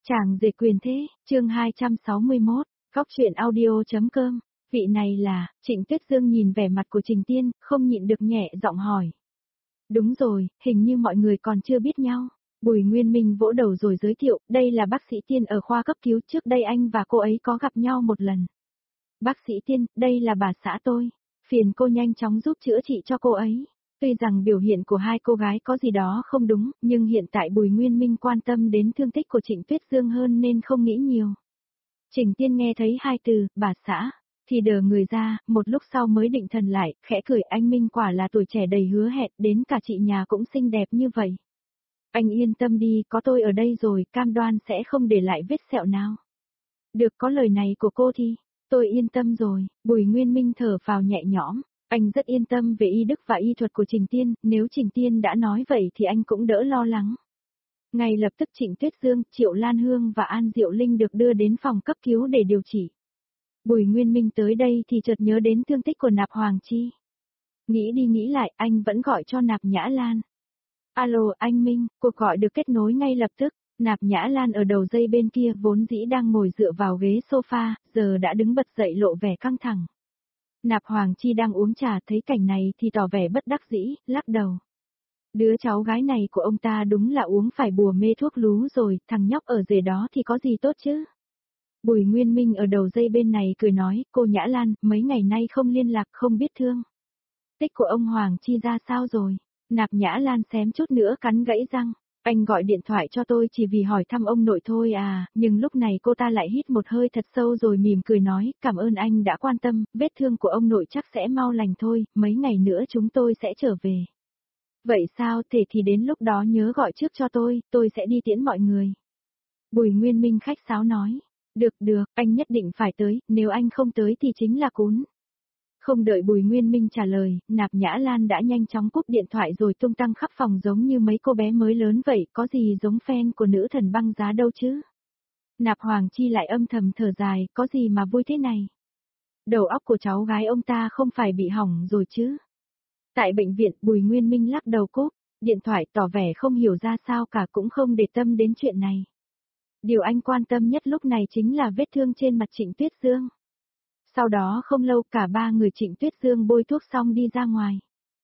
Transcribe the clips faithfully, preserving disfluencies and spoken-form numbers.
Chàng rể quyền thế, chương hai trăm sáu mươi mốt, Cóc truyện audio.com, vị này là, Trịnh Tuyết Dương nhìn vẻ mặt của Trình Tiên, không nhịn được nhẹ giọng hỏi. Đúng rồi, hình như mọi người còn chưa biết nhau. Bùi Nguyên Minh vỗ đầu rồi giới thiệu, đây là bác sĩ Tiên ở khoa cấp cứu, trước đây anh và cô ấy có gặp nhau một lần. Bác sĩ Tiên, đây là bà xã tôi, phiền cô nhanh chóng giúp chữa trị cho cô ấy. Tuy rằng biểu hiện của hai cô gái có gì đó không đúng, nhưng hiện tại Bùi Nguyên Minh quan tâm đến thương tích của Trịnh Tuyết Dương hơn nên không nghĩ nhiều. Trình Tiên nghe thấy hai từ, bà xã, thì đờ người ra, một lúc sau mới định thần lại, khẽ cười, anh Minh quả là tuổi trẻ đầy hứa hẹn, đến cả chị nhà cũng xinh đẹp như vậy. Anh yên tâm đi, có tôi ở đây rồi, cam đoan sẽ không để lại vết sẹo nào. Được, có lời này của cô thì, tôi yên tâm rồi. Bùi Nguyên Minh thở phào nhẹ nhõm. Anh rất yên tâm về y đức và y thuật của Trình Tiên, nếu Trình Tiên đã nói vậy thì anh cũng đỡ lo lắng. Ngay lập tức Trịnh Tuyết Dương, Triệu Lan Hương và An Diệu Linh được đưa đến phòng cấp cứu để điều trị. Bùi Nguyên Minh tới đây thì chợt nhớ đến thương tích của Nạp Hoàng Chi. Nghĩ đi nghĩ lại, anh vẫn gọi cho Nạp Nhã Lan. Alo, anh Minh, cuộc gọi được kết nối ngay lập tức. Nạp Nhã Lan ở đầu dây bên kia vốn dĩ đang ngồi dựa vào ghế sofa, giờ đã đứng bật dậy lộ vẻ căng thẳng. Nạp Hoàng Chi đang uống trà thấy cảnh này thì tỏ vẻ bất đắc dĩ, lắc đầu. Đứa cháu gái này của ông ta đúng là uống phải bùa mê thuốc lú rồi, thằng nhóc ở rể đó thì có gì tốt chứ. Bùi Nguyên Minh ở đầu dây bên này cười nói, cô Nhã Lan, mấy ngày nay không liên lạc không biết thương. Tích của ông Hoàng Chi ra sao rồi? Nạp Nhã Lan xém chút nữa cắn gãy răng. Anh gọi điện thoại cho tôi chỉ vì hỏi thăm ông nội thôi à, nhưng lúc này cô ta lại hít một hơi thật sâu rồi mỉm cười nói, cảm ơn anh đã quan tâm, vết thương của ông nội chắc sẽ mau lành thôi, mấy ngày nữa chúng tôi sẽ trở về. Vậy sao, thể thì đến lúc đó nhớ gọi trước cho tôi, tôi sẽ đi tiễn mọi người. Bùi Nguyên Minh khách sáo nói, được được, anh nhất định phải tới, nếu anh không tới thì chính là cún. Không đợi Bùi Nguyên Minh trả lời, Nạp Nhã Lan đã nhanh chóng cúp điện thoại rồi tung tăng khắp phòng giống như mấy cô bé mới lớn vậy, có gì giống fan của nữ thần băng giá đâu chứ. Nạp Hoàng Chi lại âm thầm thở dài, có gì mà vui thế này. Đầu óc của cháu gái ông ta không phải bị hỏng rồi chứ. Tại bệnh viện, Bùi Nguyên Minh lắc đầu cúp, điện thoại tỏ vẻ không hiểu ra sao cả cũng không để tâm đến chuyện này. Điều anh quan tâm nhất lúc này chính là vết thương trên mặt Trịnh Tuyết Dương. Sau đó không lâu cả ba người Trịnh Tuyết Dương bôi thuốc xong đi ra ngoài.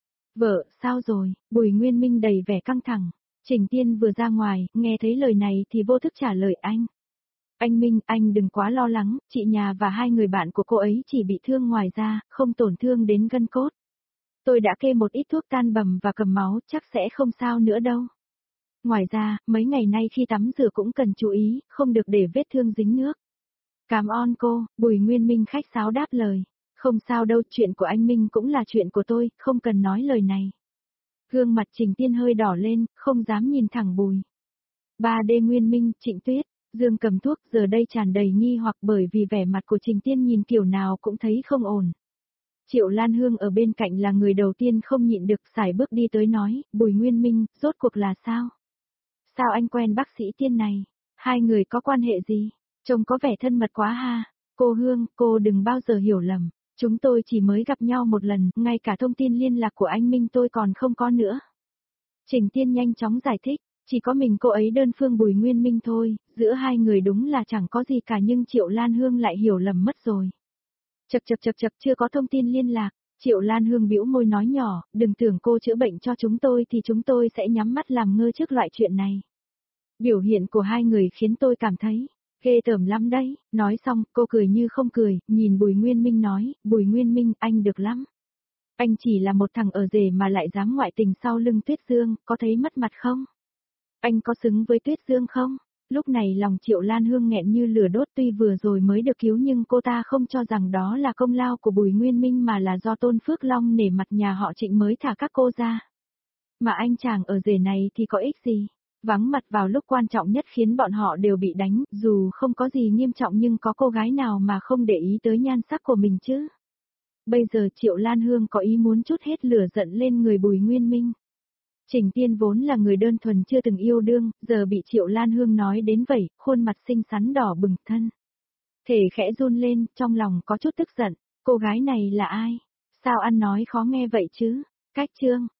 Vợ, sao rồi? Bùi Nguyên Minh đầy vẻ căng thẳng. Trình Tiên vừa ra ngoài, nghe thấy lời này thì vô thức trả lời anh. Anh Minh, anh đừng quá lo lắng, chị nhà và hai người bạn của cô ấy chỉ bị thương ngoài ra, không tổn thương đến gân cốt. Tôi đã kê một ít thuốc tan bầm và cầm máu, chắc sẽ không sao nữa đâu. Ngoài ra, mấy ngày nay khi tắm rửa cũng cần chú ý, không được để vết thương dính nước. Cảm ơn cô, Bùi Nguyên Minh khách sáo đáp lời. Không sao đâu, chuyện của anh Minh cũng là chuyện của tôi, không cần nói lời này. Gương mặt Trình Tiên hơi đỏ lên, không dám nhìn thẳng Bùi. ba D Nguyên Minh, Trịnh Tuyết, Dương cầm thuốc giờ đây tràn đầy nghi hoặc bởi vì vẻ mặt của Trình Tiên nhìn kiểu nào cũng thấy không ổn. Triệu Lan Hương ở bên cạnh là người đầu tiên không nhịn được sải bước đi tới nói, Bùi Nguyên Minh, rốt cuộc là sao? Sao anh quen bác sĩ Tiên này? Hai người có quan hệ gì? Trông có vẻ thân mật quá ha. Cô Hương, cô đừng bao giờ hiểu lầm. Chúng tôi chỉ mới gặp nhau một lần, ngay cả thông tin liên lạc của anh Minh tôi còn không có nữa. Trình Tiên nhanh chóng giải thích, chỉ có mình cô ấy đơn phương Bùi Nguyên Minh thôi, giữa hai người đúng là chẳng có gì cả nhưng Triệu Lan Hương lại hiểu lầm mất rồi. Chật chật chật chật chưa có thông tin liên lạc, Triệu Lan Hương bĩu môi nói nhỏ, đừng tưởng cô chữa bệnh cho chúng tôi thì chúng tôi sẽ nhắm mắt làm ngơ trước loại chuyện này. Biểu hiện của hai người khiến tôi cảm thấy ghê tởm lắm đấy, nói xong, cô cười như không cười, nhìn Bùi Nguyên Minh nói, Bùi Nguyên Minh, anh được lắm. Anh chỉ là một thằng ở rể mà lại dám ngoại tình sau lưng Tuyết Dương, có thấy mất mặt không? Anh có xứng với Tuyết Dương không? Lúc này lòng Triệu Lan Hương nghẹn như lửa đốt tuy vừa rồi mới được cứu nhưng cô ta không cho rằng đó là công lao của Bùi Nguyên Minh mà là do Tôn Phước Long nể mặt nhà họ Trịnh mới thả các cô ra. Mà anh chàng ở rể này thì có ích gì? Vắng mặt vào lúc quan trọng nhất khiến bọn họ đều bị đánh, dù không có gì nghiêm trọng nhưng có cô gái nào mà không để ý tới nhan sắc của mình chứ. Bây giờ Triệu Lan Hương có ý muốn trút hết lửa giận lên người Bùi Nguyên Minh. Trình Tiên vốn là người đơn thuần chưa từng yêu đương, giờ bị Triệu Lan Hương nói đến vậy, khuôn mặt xinh xắn đỏ bừng thân. Thể khẽ run lên, trong lòng có chút tức giận, cô gái này là ai? Sao ăn nói khó nghe vậy chứ? Cách chương,